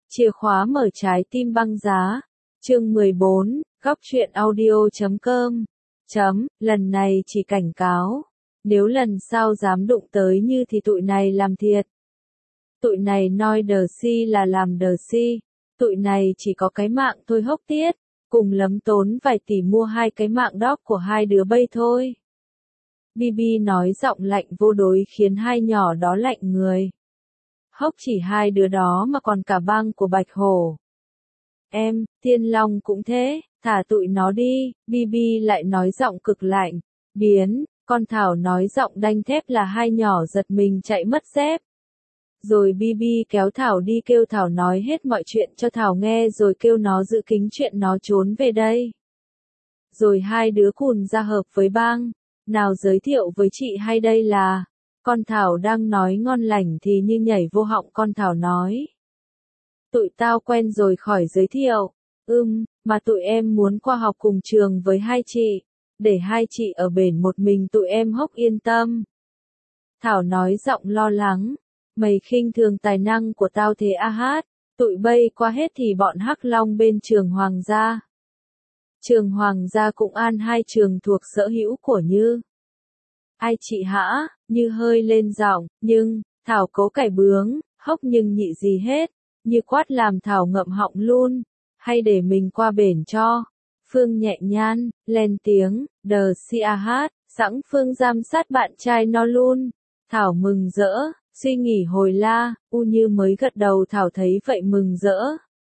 Chìa khóa mở trái tim băng giá. Chương 14, góc truyện audio.com. Lần này chỉ cảnh cáo. Nếu lần sau dám đụng tới như thì tụi này làm thiệt. Tụi này nói đờ si là làm đờ si. Tụi này chỉ có cái mạng thôi hốc tiết. Cùng lắm tốn vài tỷ mua hai cái mạng dog của hai đứa bay thôi. Bibi nói giọng lạnh vô đối khiến hai nhỏ đó lạnh người. Hốc chỉ hai đứa đó mà còn cả băng của Bạch Hổ. Em, Thiên Long cũng thế, thả tụi nó đi, Bibi lại nói giọng cực lạnh. Biến, con Thảo nói giọng đanh thép là hai nhỏ giật mình chạy mất dép. Rồi Bibi kéo Thảo đi kêu Thảo nói hết mọi chuyện cho Thảo nghe rồi kêu nó giữ kín chuyện nó trốn về đây. Rồi hai đứa cùn ra hợp với bang. Nào giới thiệu với chị hay đây là... Con Thảo đang nói ngon lành thì như nhảy vô họng con Thảo nói. Tụi tao quen rồi khỏi giới thiệu. Mà tụi em muốn qua học cùng trường với hai chị. Để hai chị ở bển một mình tụi em hốc yên tâm. Thảo nói giọng lo lắng. Mày khinh thường tài năng của tao thế a hát. Tụi bay qua hết thì bọn Hắc Long bên trường Hoàng gia. Trường Hoàng gia cũng an hai trường thuộc sở hữu của Như. Ai chị hả? Như hơi lên giọng, nhưng, Thảo cố cải bướng, hốc nhưng nhị gì hết. Như quát làm Thảo ngậm họng luôn. Hay để mình qua bển cho. Phương nhẹ nhan, lên tiếng, đờ si a hát, sẵn Phương giám sát bạn trai nó luôn. Thảo mừng rỡ, suy nghĩ hồi la, Như mới gật đầu Thảo thấy vậy mừng rỡ.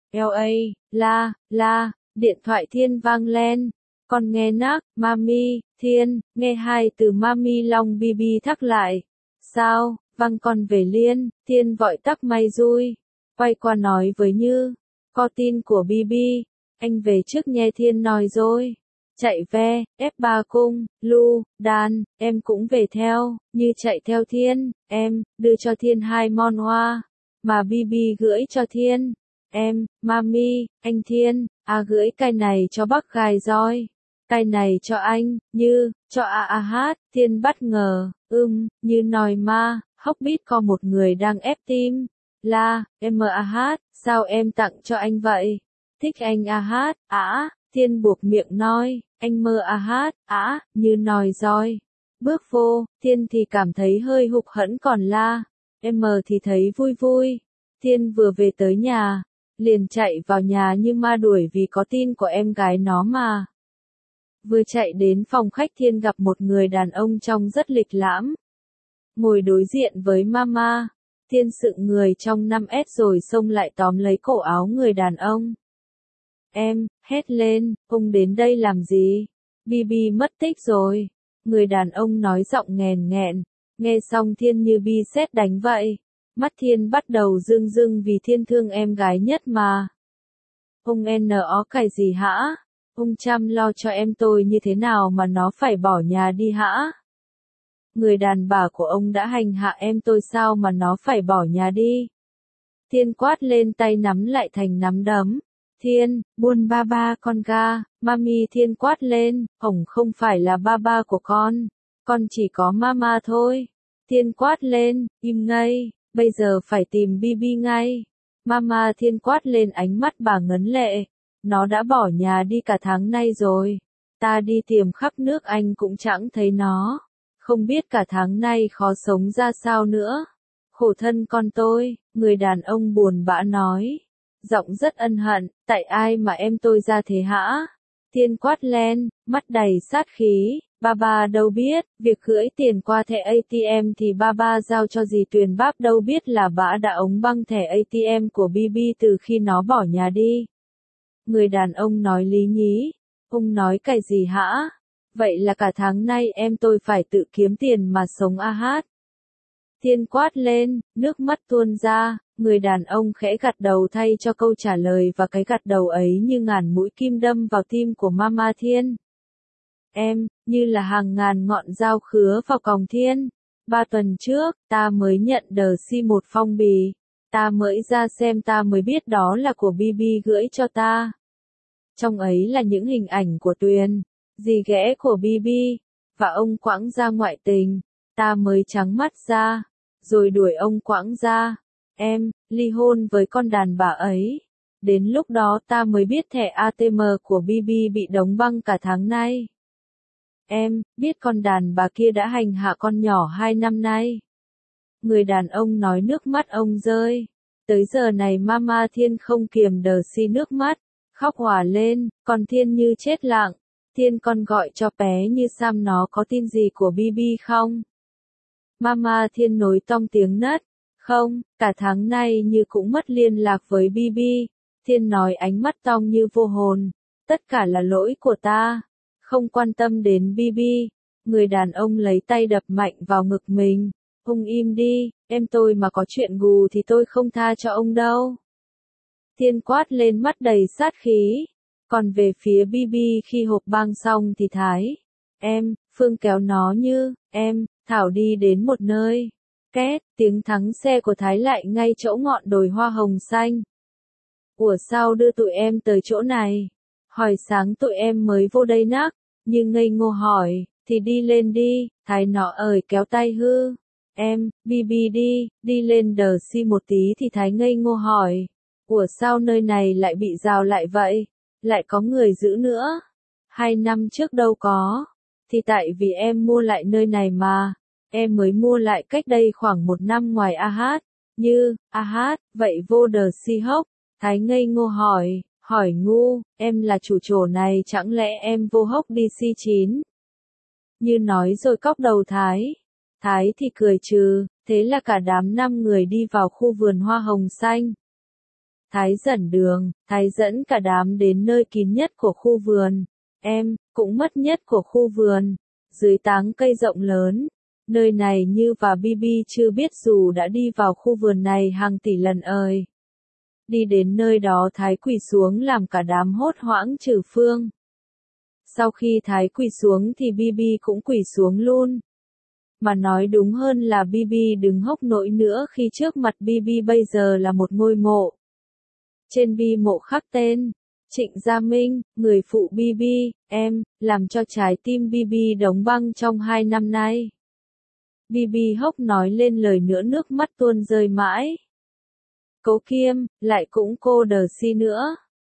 La, điện thoại Thiên vang lên. Con nghe nắc, Mami, Thiên, nghe hai từ Mami Long Bibi thắc lại. Sao, văng con về liền, Thiên vội tắc may rui. Quay qua nói với Như, có tin của Bibi, anh về trước nghe Thiên nói rồi. Chạy ve, F3 cung, Lu, Đan, em cũng về theo, Như chạy theo Thiên, em, đưa cho Thiên hai mon hoa. Mà Bibi gửi cho Thiên, em, Mami, anh Thiên, gửi cái này cho bác gài roi. Cái này cho anh, Như, cho hát, Thiên bất ngờ, Như nói ma, hốc biết có một người đang ép tim. La, em hát, sao em tặng cho anh vậy? Thích anh hát, Thiên buộc miệng nói, anh hát, Như nói rồi. Bước vô, Thiên thì cảm thấy hơi hụt hẫng còn La, em thì thấy vui vui. Thiên vừa về tới nhà, liền chạy vào nhà như ma đuổi vì có tin của em gái nó mà. Vừa chạy đến phòng khách Thiên gặp một người đàn ông trông rất lịch lãm. Ngồi đối diện với mama, Thiên sững người trong 5S rồi xông lại tóm lấy cổ áo người đàn ông. Em, hét lên, ông đến đây làm gì? Bibi mất tích rồi. Người đàn ông nói giọng nghèn nghẹn, nghe xong Thiên như bi sét đánh vậy. Mắt Thiên bắt đầu rưng rưng vì Thiên thương em gái nhất mà. Ông nó cái gì hả? Ông chăm lo cho em tôi như thế nào mà nó phải bỏ nhà đi hả? Người đàn bà của ông đã hành hạ em tôi sao mà nó phải bỏ nhà đi? Thiên quát lên tay nắm lại thành nắm đấm. Thiên, buôn ba ba con ga, Mami Thiên quát lên, ổng không phải là ba ba của con chỉ có mama thôi. Thiên quát lên, im ngay, bây giờ phải tìm Bibi ngay. Mama Thiên quát lên ánh mắt bà ngấn lệ. Nó đã bỏ nhà đi cả tháng nay rồi. Ta đi tìm khắp nước Anh cũng chẳng thấy nó. Không biết cả tháng nay khó sống ra sao nữa. Khổ thân con tôi, người đàn ông buồn bã nói. Giọng rất ân hận, tại ai mà em tôi ra thế hả? Thiên quát lên, mắt đầy sát khí. Ba đâu biết, việc gửi tiền qua thẻ ATM thì ba giao cho dì Tuyền bác đâu biết là bả đã ống băng thẻ ATM của Bibi từ khi nó bỏ nhà đi. Người đàn ông nói lý nhí. Ông nói cái gì hả? Vậy là cả tháng nay em tôi phải tự kiếm tiền mà sống hát. Thiên quát lên, nước mắt tuôn ra, người đàn ông khẽ gật đầu thay cho câu trả lời và cái gật đầu ấy như ngàn mũi kim đâm vào tim của Mama Thiên. Em, như là hàng ngàn ngọn dao khứa vào còng Thiên. 3 tuần trước, ta mới nhận đờ si một phong bì. Ta mới ra xem ta mới biết đó là của Bibi gửi cho ta. Trong ấy là những hình ảnh của Tuyền, dì ghẻ của Bibi, và ông Quảng ra ngoại tình. Ta mới trắng mắt ra, rồi đuổi ông Quảng ra. em, ly hôn với con đàn bà ấy. Đến lúc đó ta mới biết thẻ ATM của BB bị đóng băng cả tháng nay. Em, biết con đàn bà kia đã hành hạ con nhỏ 2 năm nay. Người đàn ông nói nước mắt ông rơi. Tới giờ này Mama Thiên không kiềm đờ si nước mắt, khóc òa lên, còn Thiên như chết lặng. Thiên con gọi cho bé như Sam nó có tin gì của BB không? Mama Thiên nối tong tiếng nấc. Không, cả tháng nay như cũng mất liên lạc với BB. Thiên nói ánh mắt tong như vô hồn. Tất cả là lỗi của ta. Không quan tâm đến BB. Người đàn ông lấy tay đập mạnh vào ngực mình. Ông im đi, em tôi mà có chuyện gù thì tôi không tha cho ông đâu. Thiên quát lên mắt đầy sát khí. Còn về phía BB khi hộp băng xong thì Thái. Em, Phương kéo nó như, em, Thảo đi đến một nơi. Két, tiếng thắng xe của Thái lại ngay chỗ ngọn đồi hoa hồng xanh. Ủa sao đưa tụi em tới chỗ này? Hỏi sáng tụi em mới vô đây nắc, nhưng ngây ngô hỏi, thì đi lên đi, Thái nó ơi kéo tay hư. Em, BB đi lên đờ si một tí thì Thái ngây ngô hỏi. Ủa sao nơi này lại bị rào lại vậy? Lại có người giữ nữa? 2 năm trước đâu có. Thì tại vì em mua lại nơi này mà. Em mới mua lại cách đây khoảng 1 năm ngoài AH. Như, AH, vậy vô đờ si hốc. Thái ngây ngô hỏi ngu, em là chủ chỗ này chẳng lẽ em vô hốc đi C9? Như nói rồi cóc đầu Thái. Thái thì cười trừ, thế là cả đám 5 người đi vào khu vườn hoa hồng xanh. Thái dẫn đường, Thái dẫn cả đám đến nơi kín nhất của khu vườn. Em, cũng mất nhất của khu vườn. Dưới tán cây rộng lớn. Nơi này Như và BB chưa biết dù đã đi vào khu vườn này hàng tỷ lần ơi. Đi đến nơi đó Thái quỳ xuống làm cả đám hốt hoảng trừ phương. Sau khi Thái quỳ xuống thì BB cũng quỳ xuống luôn. Mà nói đúng hơn là BB đừng hốc nổi nữa khi trước mặt BB bây giờ là một ngôi mộ. Trên bi mộ khắc tên, Trịnh Gia Minh, người phụ BB, em, làm cho trái tim BB đóng băng trong 2 năm nay. BB hốc nói lên lời nữa nước mắt tuôn rơi mãi. Cố Kiêm, lại cũng cô đờ si nữa.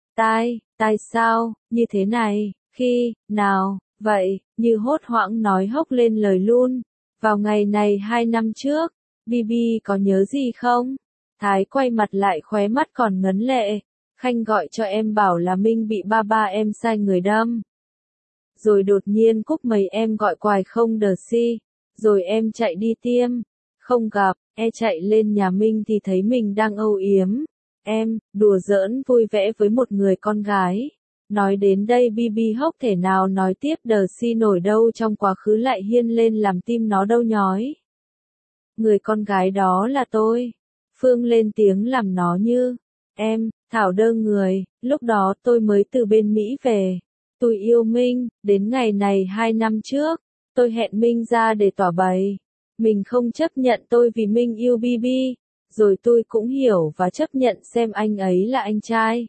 Tai sao, như thế này, khi, nào, vậy, Như hốt hoảng nói hốc lên lời luôn. Vào ngày này 2 năm trước, BB có nhớ gì không? Thái quay mặt lại khóe mắt còn ngấn lệ. Khanh gọi cho em bảo là Minh bị ba em sai người đâm. Rồi đột nhiên Cúc mấy em gọi quài không đờ si. Rồi em chạy đi tiêm. Không gặp, chạy lên nhà Minh thì thấy mình đang âu yếm. Em, đùa giỡn vui vẻ với một người con gái. Nói đến đây BB hốc thể nào nói tiếp đờ si nổi đâu trong quá khứ lại hiên lên làm tim nó đau nhói. Người con gái đó là tôi. Phương lên tiếng làm nó như. Em, Thảo đơ người, lúc đó tôi mới từ bên Mỹ về. Tôi yêu Minh, đến ngày này 2 năm trước. Tôi hẹn Minh ra để tỏ bày. Mình không chấp nhận tôi vì Minh yêu BB. Rồi tôi cũng hiểu và chấp nhận xem anh ấy là anh trai.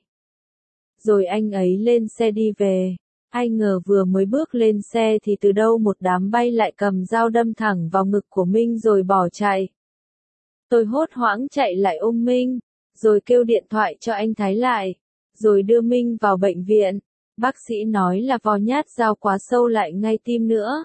Rồi anh ấy lên xe đi về. Ai ngờ vừa mới bước lên xe thì từ đâu một đám bay lại cầm dao đâm thẳng vào ngực của Minh rồi bỏ chạy. Tôi hốt hoảng chạy lại ôm Minh, rồi kêu điện thoại cho anh Thái lại, rồi đưa Minh vào bệnh viện. Bác sĩ nói là vò nhát dao quá sâu lại ngay tim nữa.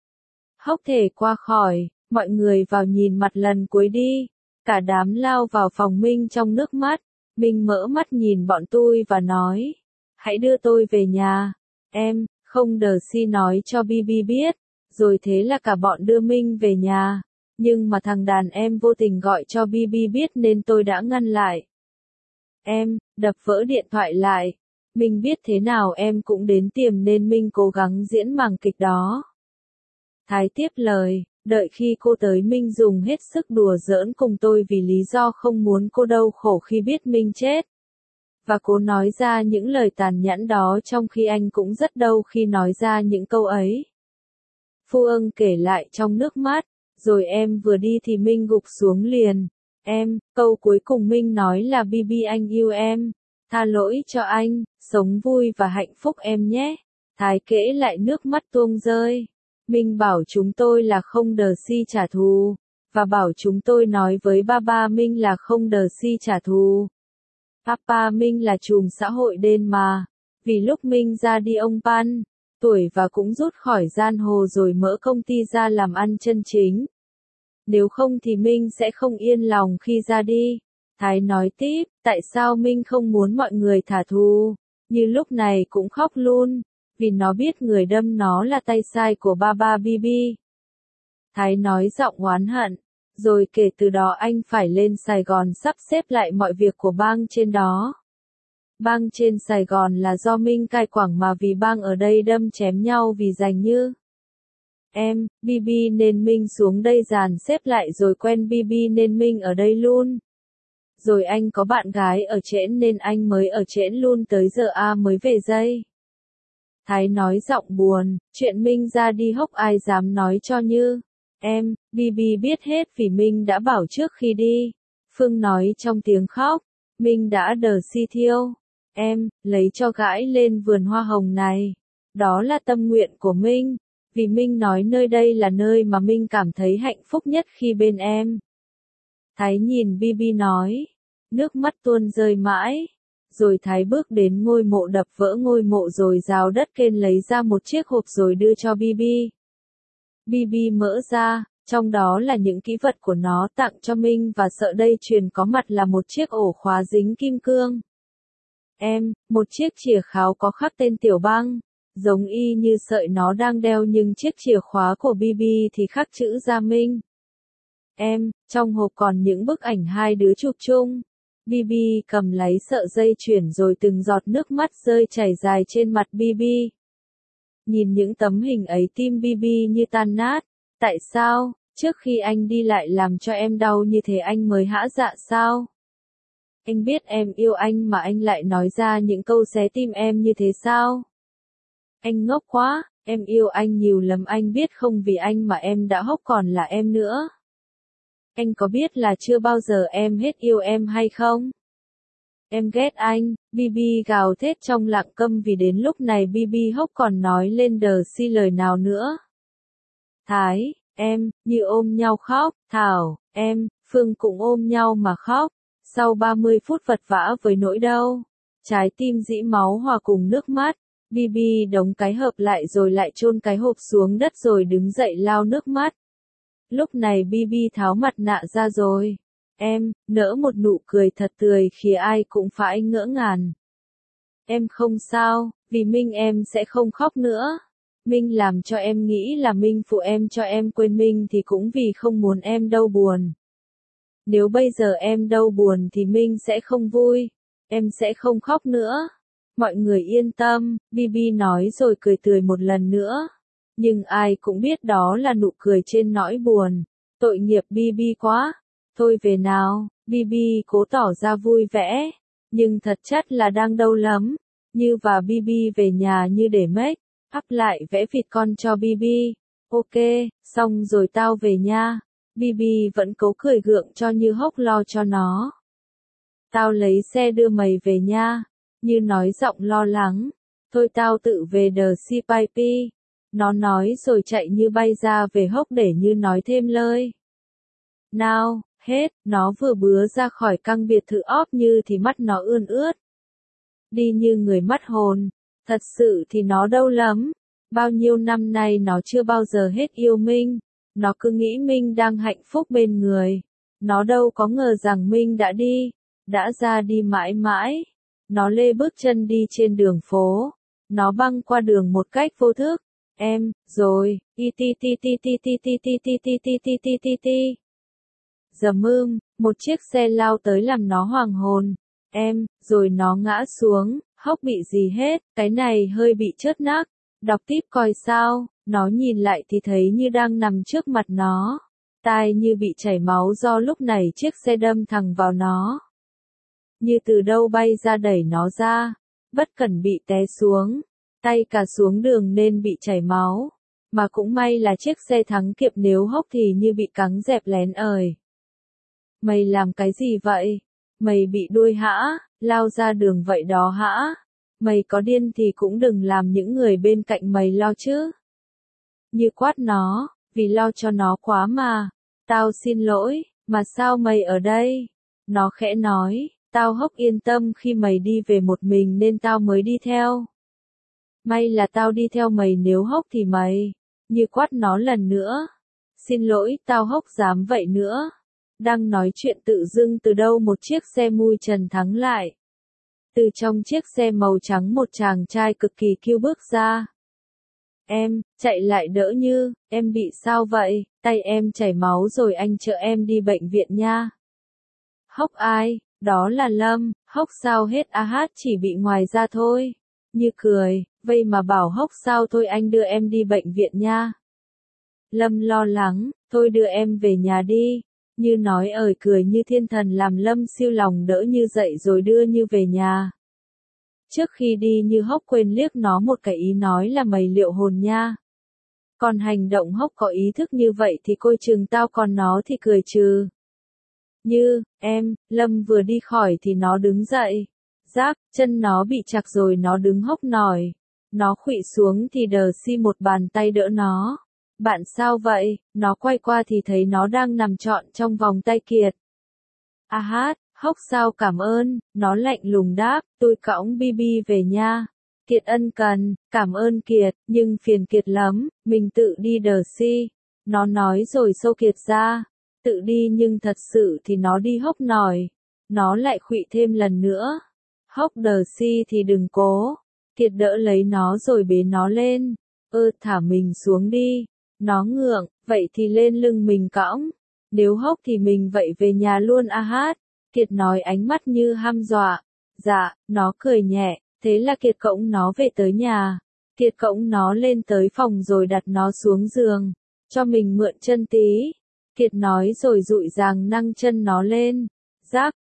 Hốc thể qua khỏi, mọi người vào nhìn mặt lần cuối đi. Cả đám lao vào phòng Minh trong nước mắt. Minh mở mắt nhìn bọn tôi và nói, hãy đưa tôi về nhà. Em, không đờ si nói cho BB biết. Rồi thế là cả bọn đưa Minh về nhà. Nhưng mà thằng đàn em vô tình gọi cho BB biết nên tôi đã ngăn lại. Em, đập vỡ điện thoại lại. Minh biết thế nào em cũng đến tiềm nên Minh cố gắng diễn màn kịch đó. Thái tiếp lời, đợi khi cô tới Minh dùng hết sức đùa giỡn cùng tôi vì lý do không muốn cô đau khổ khi biết Minh chết. Và cô nói ra những lời tàn nhẫn đó trong khi anh cũng rất đau khi nói ra những câu ấy. Phu ưng kể lại trong nước mắt, rồi em vừa đi thì Minh gục xuống liền. Em, câu cuối cùng Minh nói là BB anh yêu em. Tha lỗi cho anh, sống vui và hạnh phúc em nhé. Thái kể lại nước mắt tuông rơi. Minh bảo chúng tôi là không đờ si trả thù. và bảo chúng tôi nói với Papa Minh là không đờ si trả thù. Papa Minh là trùm xã hội đen mà, vì lúc Minh ra đi ông Pan, tuổi và cũng rút khỏi giang hồ rồi mở công ty ra làm ăn chân chính. Nếu không thì Minh sẽ không yên lòng khi ra đi. Thái nói tiếp, tại sao Minh không muốn mọi người thả thù, như lúc này cũng khóc luôn, vì nó biết người đâm nó là tay sai của Baba Bibi. Thái nói giọng oán hận, rồi kể từ đó anh phải lên Sài Gòn sắp xếp lại mọi việc của bang trên đó. Bang trên Sài Gòn là do Minh cai quản mà vì bang ở đây đâm chém nhau vì giành như. Em, Bibi nên Minh xuống đây dàn xếp lại rồi quen Bibi nên Minh ở đây luôn. Rồi anh có bạn gái ở trển nên anh mới ở trển luôn tới giờ mới về dây. Thái nói giọng buồn, chuyện Minh ra đi hốc ai dám nói cho như. Em, Bibi biết hết vì Minh đã bảo trước khi đi. Phương nói trong tiếng khóc, Minh đã đờ si thiêu. Em, lấy cho gãi lên vườn hoa hồng này. Đó là tâm nguyện của Minh. Vì Minh nói nơi đây là nơi mà Minh cảm thấy hạnh phúc nhất khi bên em. Thái nhìn Bibi nói. Nước mắt tuôn rơi mãi. Rồi Thái bước đến ngôi mộ đập vỡ ngôi mộ rồi rào đất kên lấy ra một chiếc hộp rồi đưa cho Bibi. Bibi mở ra, trong đó là những kỹ vật của nó tặng cho Minh và sợi dây chuyền có mặt là một chiếc ổ khóa dính kim cương. Em, một chiếc chìa kháo có khắc tên Tiểu Bang, giống y như sợi nó đang đeo nhưng chiếc chìa khóa của Bibi thì khắc chữ Gia Minh. Em, trong hộp còn những bức ảnh hai đứa chụp chung. Bibi cầm lấy sợi dây chuyền rồi từng giọt nước mắt rơi chảy dài trên mặt Bibi. Nhìn những tấm hình ấy tim Bibi như tan nát. Tại sao, trước khi anh đi lại làm cho em đau như thế anh mới hả dạ sao? Anh biết em yêu anh mà anh lại nói ra những câu xé tim em như thế sao? Anh ngốc quá, em yêu anh nhiều lắm anh biết không vì anh mà em đã hốc còn là em nữa. Anh có biết là chưa bao giờ em hết yêu em hay không? Em ghét anh, Bibi gào thét trong lặng câm vì đến lúc này Bibi hốc còn nói lên đờ si lời nào nữa. Thái, em, như ôm nhau khóc, Thảo, em, Phương cũng ôm nhau mà khóc. Sau 30 phút vật vã với nỗi đau, trái tim dĩ máu hòa cùng nước mắt, Bibi đóng cái hộp lại rồi lại chôn cái hộp xuống đất rồi đứng dậy lau nước mắt. Lúc này Bibi tháo mặt nạ ra rồi. Em, nở một nụ cười thật tươi khiến ai cũng phải ngỡ ngàng. Em không sao, vì Minh em sẽ không khóc nữa. Minh làm cho em nghĩ là Minh phụ em cho em quên Minh thì cũng vì không muốn em đau buồn. Nếu bây giờ em đau buồn thì Minh sẽ không vui. Em sẽ không khóc nữa. Mọi người yên tâm, Bibi nói rồi cười tươi một lần nữa. Nhưng ai cũng biết đó là nụ cười trên nỗi buồn. Tội nghiệp Bibi quá. Thôi về nào, Bibi cố tỏ ra vui vẻ. Nhưng thật chất là đang đau lắm. Như và Bibi về nhà như để make up lại vẽ vịt con cho Bibi. Ok, xong rồi tao về nha. Bibi vẫn cố cười gượng cho Như hốc lo cho nó. Tao lấy xe đưa mày về nha. Như nói giọng lo lắng. Thôi tao tự về đờ si pai pi. Nó nói rồi chạy như bay ra về hốc để Như nói thêm lời. Nào, hết, nó vừa bứa ra khỏi căn biệt thự óp Như thì mắt nó ươn ướt. Đi như người mất hồn. Thật sự thì nó đau lắm. Bao nhiêu năm nay nó chưa bao giờ hết yêu Minh. Nó cứ nghĩ Minh đang hạnh phúc bên người. Nó đâu có ngờ rằng Minh đã đi. Đã ra đi mãi mãi. Nó lê bước chân đi trên đường phố. Nó băng qua đường một cách vô thức. Em, rồi, ti. Dầm một chiếc xe lao tới làm nó hoàng hồn. Em, rồi nó ngã xuống, hốc bị gì hết, cái này hơi bị chớt nắc. Đọc tiếp coi sao, nó nhìn lại thì thấy Như đang nằm trước mặt nó. Tai Như bị chảy máu do lúc này chiếc xe đâm thẳng vào nó. Như từ đâu bay ra đẩy nó ra, bất cẩn bị té xuống. Tay cả xuống đường nên bị chảy máu. Mà cũng may là chiếc xe thắng kịp nếu hốc thì Như bị cắn dẹp lén ời. Mày làm cái gì vậy? Mày bị đuôi hả? Lao ra đường vậy đó hả? Mày có điên thì cũng đừng làm những người bên cạnh mày lo chứ. Như quát nó, vì lo cho nó quá mà. Tao xin lỗi, mà sao mày ở đây? Nó khẽ nói, tao Hốc yên tâm khi mày đi về một mình nên tao mới đi theo. May là tao đi theo mày nếu Hốc thì mày, như quát nó lần nữa. Xin lỗi, tao Hốc dám vậy nữa. Đang nói chuyện tự dưng từ đâu một chiếc xe mui trần thắng lại. Từ trong chiếc xe màu trắng một chàng trai cực kỳ kiêu bước ra. Em, chạy lại đỡ Như, em bị sao vậy, tay em chảy máu rồi anh chở em đi bệnh viện nha. Hốc ai, đó là Lâm, Hốc sao hết hát chỉ bị ngoài da thôi. Như cười, vậy mà bảo Hốc sao thôi anh đưa em đi bệnh viện nha. Lâm lo lắng, thôi đưa em về nhà đi. Như nói cười như thiên thần làm Lâm siêu lòng đỡ Như dậy rồi đưa Như về nhà. Trước khi đi Như Hốc quên liếc nó một cái ý nói là mày liệu hồn nha. Còn hành động Hốc có ý thức như vậy thì coi chừng tao còn nó thì cười trừ. Như, em, Lâm vừa đi khỏi thì nó đứng dậy. Giáp, chân nó bị chặt rồi nó đứng hốc nổi. Nó khuỵu xuống thì Đờ Si một bàn tay đỡ nó. Bạn sao vậy? Nó quay qua thì thấy nó đang nằm trọn trong vòng tay Kiệt. Hát, Hốc sao cảm ơn, nó lạnh lùng đáp, tôi cõng Bibi về nha. Kiệt ân cần, cảm ơn Kiệt, nhưng phiền Kiệt lắm, mình tự đi Đờ Si. Nó nói rồi xô Kiệt ra. Tự đi nhưng thật sự thì nó đi hốc nổi. Nó lại khuỵu thêm lần nữa. Hốc Đờ Si thì đừng cố. Kiệt đỡ lấy nó rồi bế nó lên. Thả mình xuống đi. Nó ngượng, vậy thì lên lưng mình cõng. Nếu Hốc thì mình vậy về nhà luôn hát. Kiệt nói ánh mắt như hăm dọa. Dạ, nó cười nhẹ, thế là Kiệt cõng nó về tới nhà. Kiệt cõng nó lên tới phòng rồi đặt nó xuống giường. Cho mình mượn chân tí. Kiệt nói rồi dụi dàng nâng chân nó lên. Giáp,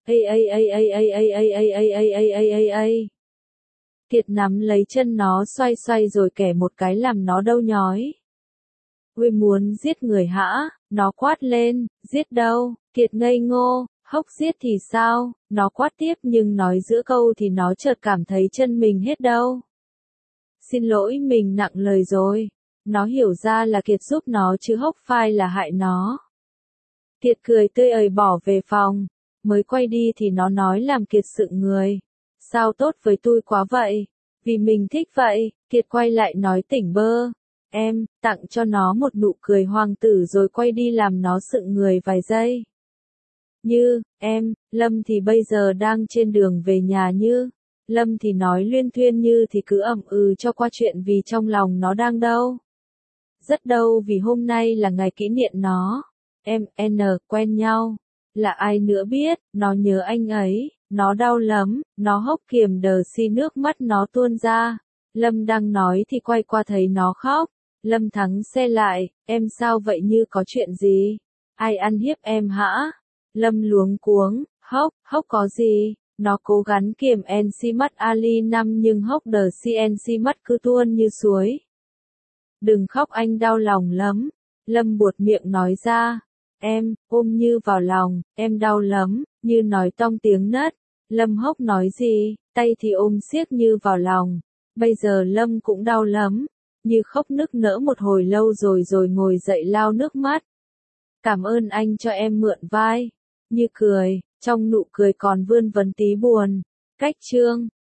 Kiệt nắm lấy chân nó xoay xoay rồi kẻ một cái làm nó đau nhói. Ngươi muốn giết người hả? Nó quát lên, giết đâu? Kiệt ngây ngô, Hốc giết thì sao? Nó quát tiếp nhưng nói giữa câu thì nó chợt cảm thấy chân mình hết đâu. Xin lỗi mình nặng lời rồi. Nó hiểu ra là Kiệt giúp nó chứ Hốc phai là hại nó. Kiệt cười tươi bỏ về phòng. Mới quay đi thì nó nói làm Kiệt sững người. Sao tốt với tôi quá vậy? Vì mình thích vậy. Kiệt quay lại nói tỉnh bơ. Em, tặng cho nó một nụ cười hoàng tử rồi quay đi làm nó sững người vài giây. Như, em, Lâm thì bây giờ đang trên đường về nhà Như. Lâm thì nói luyên thuyên Như thì cứ cho qua chuyện vì trong lòng nó đang đâu. Rất đâu vì hôm nay là ngày kỷ niệm nó. Em, quen nhau. Là ai nữa biết, nó nhớ anh ấy, nó đau lắm, nó Hốc kiềm Đờ Si nước mắt nó tuôn ra. Lâm đang nói thì quay qua thấy nó khóc. Lâm thắng xe lại, em sao vậy Như có chuyện gì? Ai ăn hiếp em hả? Lâm luống cuống, Hốc có gì? Nó cố gắng kiềm NC mắt Ali năm nhưng Hốc Đờ Si NC mắt cứ tuôn như suối. Đừng khóc anh đau lòng lắm. Lâm buột miệng nói ra. Em, ôm Như vào lòng, em đau lắm, Như nói tong tiếng nấc. Lâm Hốc nói gì, tay thì ôm siết Như vào lòng. Bây giờ Lâm cũng đau lắm. Như khóc nức nở một hồi lâu rồi ngồi dậy lau nước mắt. Cảm ơn anh cho em mượn vai. Như cười, trong nụ cười còn vươn vấn tí buồn. Cách chương